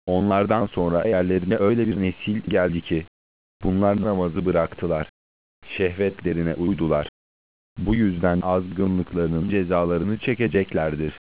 Onlardan sonra yerlerine öyle bir nesil geldi ki, bunlar namazı bıraktılar, şehvetlerine uydular. Bu yüzden azgınlıklarının cezalarını çekeceklerdir.